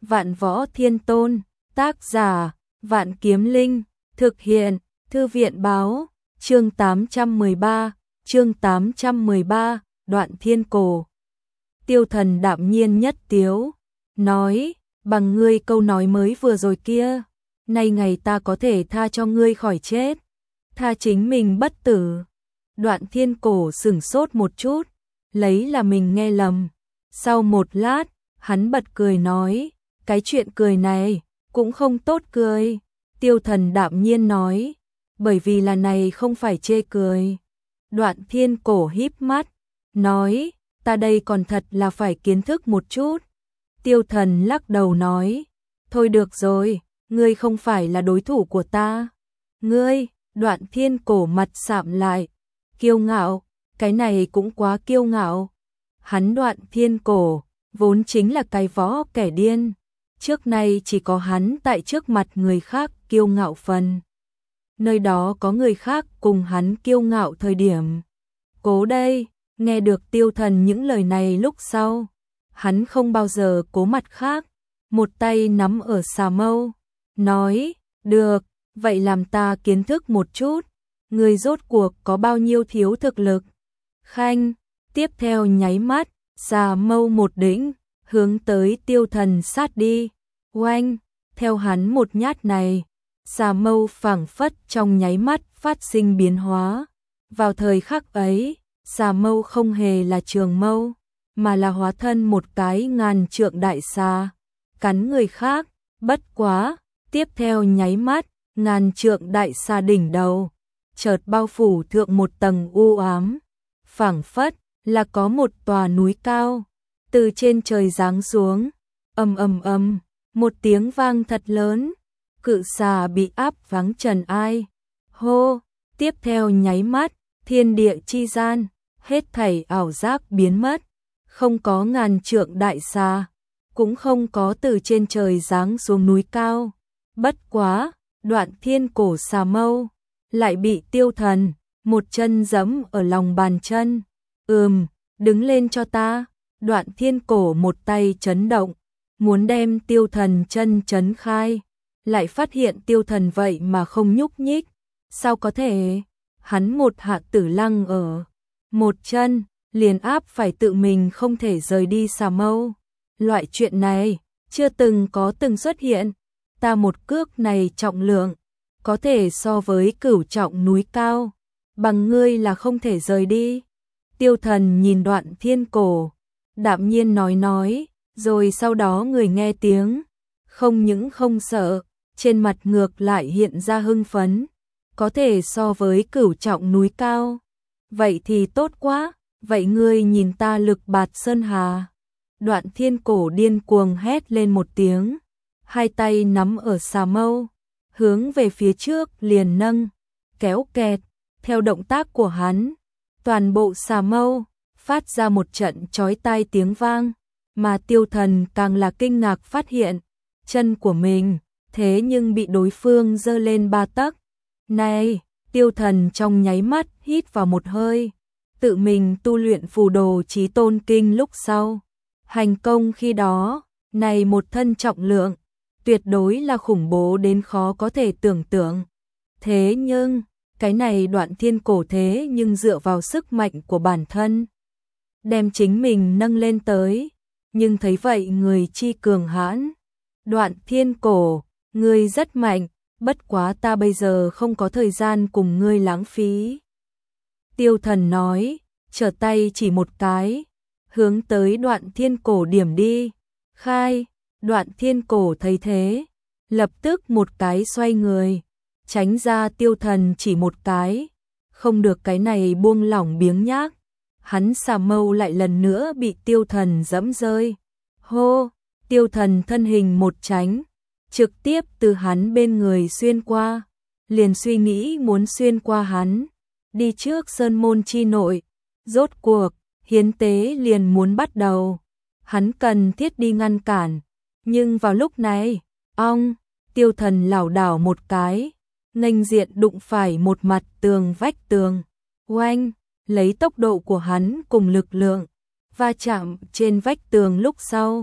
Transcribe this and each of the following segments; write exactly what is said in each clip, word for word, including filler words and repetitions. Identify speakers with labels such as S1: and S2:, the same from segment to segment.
S1: Vạn Võ Thiên Tôn, tác giả, Vạn Kiếm Linh, thực hiện, Thư viện báo, chương tám trăm mười ba, chương tám trăm mười ba, Đoạn Thiên Cổ. Tiêu Thần đạm nhiên nhất tiếu, nói, bằng ngươi câu nói mới vừa rồi kia, nay ngày ta có thể tha cho ngươi khỏi chết, tha chính mình bất tử. Đoạn Thiên Cổ sửng sốt một chút, lấy là mình nghe lầm. Sau một lát, hắn bật cười nói, cái chuyện cười này cũng không tốt cười. Tiêu Thần đạm nhiên nói, bởi vì là này không phải chê cười. Đoạn Thiên Cổ híp mắt, nói, ta đây còn thật là phải kiến thức một chút. Tiêu Thần lắc đầu nói, thôi được rồi, ngươi không phải là đối thủ của ta. Ngươi, Đoạn Thiên Cổ mặt sạm lại, kiêu ngạo, cái này cũng quá kiêu ngạo. Hắn Đoạn Thiên Cổ, vốn chính là cái võ kẻ điên. Trước nay chỉ có hắn tại trước mặt người khác kiêu ngạo phần. Nơi đó có người khác cùng hắn kiêu ngạo thời điểm. Cố đây, nghe được Tiêu Thần những lời này lúc sau. Hắn không bao giờ cố mặt khác. Một tay nắm ở xà mâu. Nói, được, vậy làm ta kiến thức một chút. Người rốt cuộc có bao nhiêu thiếu thực lực. Khanh, tiếp theo nháy mắt, xà mâu một đĩnh, hướng tới Tiêu Thần sát đi. Oanh, theo hắn một nhát này, xà mâu phảng phất trong nháy mắt phát sinh biến hóa. Vào thời khắc ấy, xà mâu không hề là trường mâu, mà là hóa thân một cái ngàn trượng đại xà, cắn người khác. Bất quá, tiếp theo nháy mắt, ngàn trượng đại xà đỉnh đầu chợt bao phủ thượng một tầng u ám, phảng phất là có một tòa núi cao từ trên trời giáng xuống. Ầm ầm ầm, một tiếng vang thật lớn, cự xà bị áp vắng trần ai. Hô, tiếp theo nháy mắt, thiên địa chi gian, hết thảy ảo giác biến mất, không có ngàn trượng đại xà, cũng không có từ trên trời giáng xuống núi cao. Bất quá, Đoạn Thiên Cổ xà mâu lại bị Tiêu Thần một chân giẫm ở lòng bàn chân. Ừm, đứng lên cho ta. Đoạn Thiên Cổ một tay chấn động, muốn đem Tiêu Thần chân chấn khai, lại phát hiện Tiêu Thần vậy mà không nhúc nhích. Sao có thể? Hắn một hạ tử lăng ở một chân, liền áp phải tự mình không thể rời đi xà mâu. Loại chuyện này chưa từng có từng xuất hiện. Ta một cước này trọng lượng có thể so với cửu trọng núi cao, bằng ngươi là không thể rời đi. Tiêu Thần nhìn Đoạn Thiên Cổ, đạm nhiên nói nói, rồi sau đó người nghe tiếng, không những không sợ, trên mặt ngược lại hiện ra hưng phấn, có thể so với cửu trọng núi cao. Vậy thì tốt quá, vậy ngươi nhìn ta lực bạt sơn hà. Đoạn Thiên Cổ điên cuồng hét lên một tiếng, hai tay nắm ở xà mâu, hướng về phía trước liền nâng, kéo kẹt. Theo động tác của hắn, toàn bộ xà mâu phát ra một trận chói tai tiếng vang, mà Tiêu Thần càng là kinh ngạc phát hiện, chân của mình thế nhưng bị đối phương giơ lên ba tấc. Này, Tiêu Thần trong nháy mắt hít vào một hơi, tự mình tu luyện Phù Đồ Chí Tôn Kinh lúc sau, hành công khi đó, này một thân trọng lượng, tuyệt đối là khủng bố đến khó có thể tưởng tượng. Thế nhưng, cái này Đoạn Thiên Cổ thế nhưng dựa vào sức mạnh của bản thân, đem chính mình nâng lên tới, nhưng thấy vậy người chi cường hãn. Đoạn Thiên Cổ, ngươi rất mạnh, bất quá ta bây giờ không có thời gian cùng ngươi lãng phí. Tiêu Thần nói, trở tay chỉ một cái, hướng tới Đoạn Thiên Cổ điểm đi. Khai, Đoạn Thiên Cổ thấy thế, lập tức một cái xoay người, tránh ra Tiêu Thần chỉ một cái. Không được cái này buông lỏng biếng nhác, hắn xà mâu lại lần nữa bị Tiêu Thần giẫm rơi. Hô, Tiêu Thần thân hình một tránh, trực tiếp từ hắn bên người xuyên qua, liền suy nghĩ muốn xuyên qua hắn, đi trước sơn môn chi nội. Rốt cuộc, hiến tế liền muốn bắt đầu, hắn cần thiết đi ngăn cản, nhưng vào lúc này, ong, Tiêu Thần lảo đảo một cái, nghênh diện đụng phải một mặt tường vách tường. Oanh, lấy tốc độ của hắn cùng lực lượng va chạm trên vách tường lúc sau,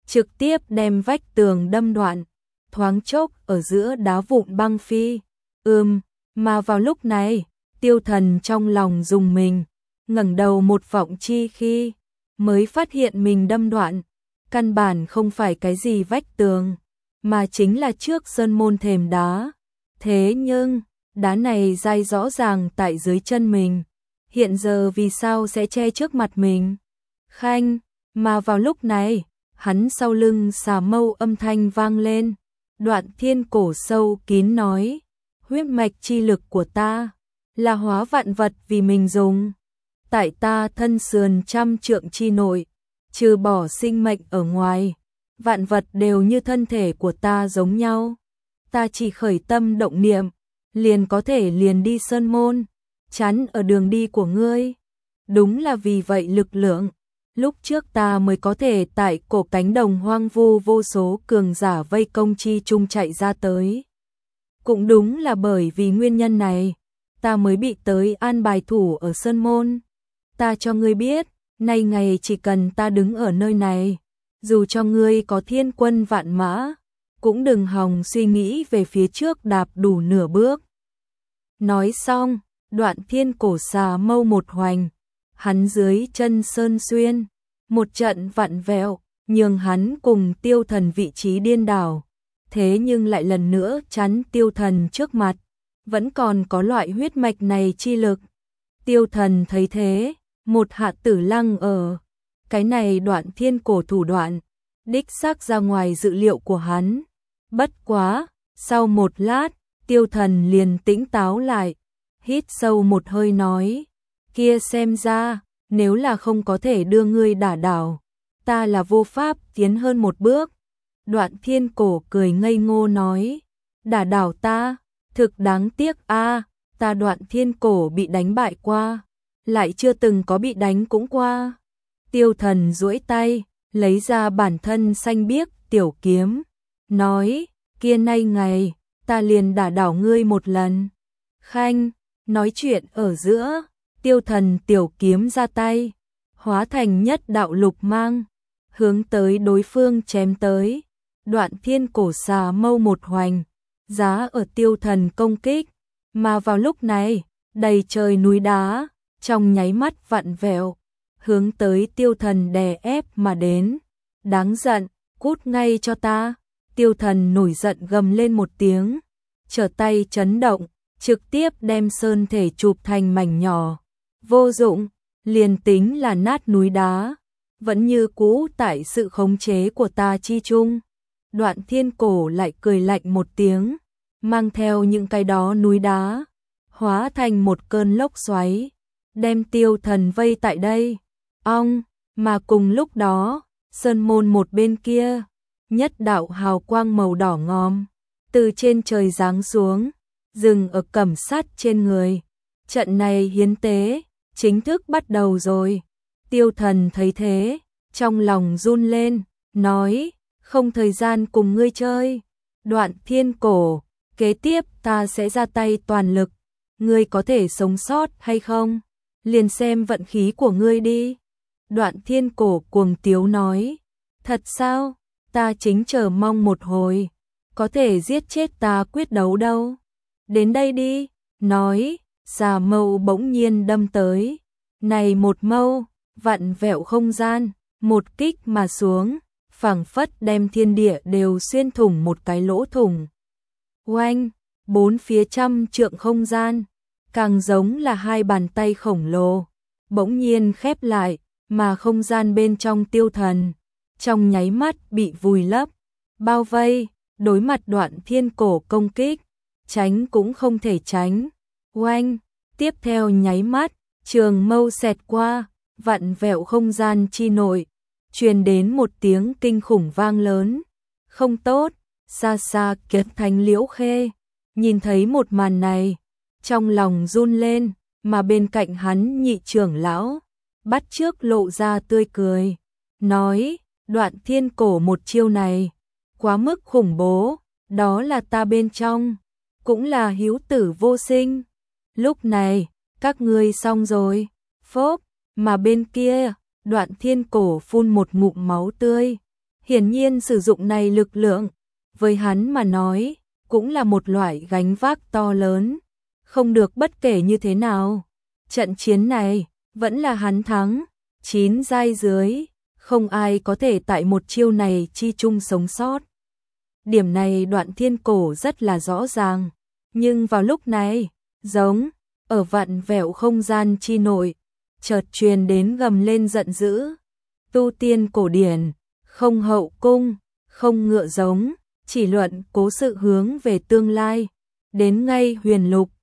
S1: trực tiếp đem vách tường đâm đoạn, thoáng chốc ở giữa đá vụn băng phi. Ừm, mà vào lúc này, Tiêu Thần trong lòng rùng mình, ngẩng đầu một vọng chi khi mới phát hiện mình đâm đoạn, căn bản không phải cái gì vách tường, mà chính là trước sơn môn thềm đá. Thế nhưng, đá này dai rõ ràng tại dưới chân mình, hiện giờ vì sao sẽ che trước mặt mình? Khanh, mà vào lúc này, hắn sau lưng xà mâu âm thanh vang lên, Đoạn Thiên Cổ sâu kín nói, huyết mạch chi lực của ta là hóa vạn vật vì mình dùng. Tại ta thân sườn trăm trượng chi nội, trừ bỏ sinh mệnh ở ngoài, vạn vật đều như thân thể của ta giống nhau. Ta chỉ khởi tâm động niệm, liền có thể liền đi sơn môn, chắn ở đường đi của ngươi. Đúng là vì vậy lực lượng, lúc trước ta mới có thể tại cổ cánh đồng hoang vu vô số cường giả vây công chi chung chạy ra tới. Cũng đúng là bởi vì nguyên nhân này, ta mới bị tới an bài thủ ở sơn môn. Ta cho ngươi biết, nay ngày chỉ cần ta đứng ở nơi này, dù cho ngươi có thiên quân vạn mã, cũng đừng hòng suy nghĩ về phía trước đạp đủ nửa bước. Nói xong, Đoạn Thiên Cổ xà mâu một hoành, hắn dưới chân sơn xuyên, một trận vặn vẹo, nhường hắn cùng Tiêu Thần vị trí điên đảo, thế nhưng lại lần nữa chắn Tiêu Thần trước mặt, vẫn còn có loại huyết mạch này chi lực. Tiêu Thần thấy thế, một hạ tử lăng ở, cái này Đoạn Thiên Cổ thủ đoạn, đích xác ra ngoài dự liệu của hắn. Bất quá, sau một lát, Tiêu Thần liền tĩnh táo lại, hít sâu một hơi nói, kia xem ra, nếu là không có thể đưa ngươi đả đảo, ta là vô pháp tiến hơn một bước. Đoạn Thiên Cổ cười ngây ngô nói, đả đảo ta, thực đáng tiếc a, ta Đoạn Thiên Cổ bị đánh bại qua, lại chưa từng có bị đánh cũng qua. Tiêu Thần duỗi tay, lấy ra bản thân xanh biếc tiểu kiếm, nói, kia nay ngày, ta liền đả đảo ngươi một lần. Khanh, nói chuyện ở giữa, Tiêu Thần tiểu kiếm ra tay, hóa thành nhất đạo lục mang, hướng tới đối phương chém tới. Đoạn Thiên Cổ xà mâu một hoành, giá ở Tiêu Thần công kích, mà vào lúc này, đầy trời núi đá, trong nháy mắt vặn vẹo, hướng tới Tiêu Thần đè ép mà đến. Đáng giận, cút ngay cho ta. Tiêu Thần nổi giận gầm lên một tiếng, trở tay chấn động, trực tiếp đem sơn thể chụp thành mảnh nhỏ. Vô dụng, liền tính là nát núi đá, vẫn như cũ tại sự khống chế của ta chi chung. Đoạn Thiên Cổ lại cười lạnh một tiếng, mang theo những cái đó núi đá, hóa thành một cơn lốc xoáy, đem Tiêu Thần vây tại đây. Ong, mà cùng lúc đó, sơn môn một bên kia, nhất đạo hào quang màu đỏ ngòm, từ trên trời giáng xuống, dừng ở Cẩm Sát trên người. Trận này hiến tế, chính thức bắt đầu rồi. Tiêu Thần thấy thế, trong lòng run lên, nói, không thời gian cùng ngươi chơi. Đoạn Thiên Cổ, kế tiếp ta sẽ ra tay toàn lực, ngươi có thể sống sót hay không? Liền xem vận khí của ngươi đi. Đoạn Thiên Cổ cuồng tiếu nói, thật sao? Ta chính chờ mong một hồi, có thể giết chết ta quyết đấu đâu. Đến đây đi, nói, xà mâu bỗng nhiên đâm tới. Này một mâu, vặn vẹo không gian, một kích mà xuống, phảng phất đem thiên địa đều xuyên thủng một cái lỗ thủng. Oanh, bốn phía trăm trượng không gian, càng giống là hai bàn tay khổng lồ, bỗng nhiên khép lại, mà không gian bên trong Tiêu Thần, trong nháy mắt bị vùi lấp, bao vây, đối mặt Đoạn Thiên Cổ công kích, tránh cũng không thể tránh. Oanh, tiếp theo nháy mắt, trường mâu xẹt qua, vặn vẹo không gian chi nội, truyền đến một tiếng kinh khủng vang lớn. Không tốt, xa xa Kiệt Thành Liễu Khê, nhìn thấy một màn này, trong lòng run lên, mà bên cạnh hắn nhị trưởng lão, bắt trước lộ ra tươi cười, nói, Đoạn Thiên Cổ một chiêu này, quá mức khủng bố, đó là ta bên trong, cũng là hữu tử vô sinh. Lúc này, các ngươi xong rồi, phốp, mà bên kia, Đoạn Thiên Cổ phun một ngụm máu tươi, Hiển nhiên sử dụng này lực lượng, với hắn mà nói, cũng là một loại gánh vác to lớn, không được bất kể như thế nào. Trận chiến này, vẫn là hắn thắng, chín giai dưới, không ai có thể tại một chiêu này chi chung sống sót. Điểm này Đoạn Thiên Cổ rất là rõ ràng, nhưng vào lúc này, giống ở vặn vẹo không gian chi nội, chợt truyền đến gầm lên giận dữ. Tu tiên cổ điển, không hậu cung, không ngựa giống, chỉ luận cố sự hướng về tương lai, đến ngay huyền lục,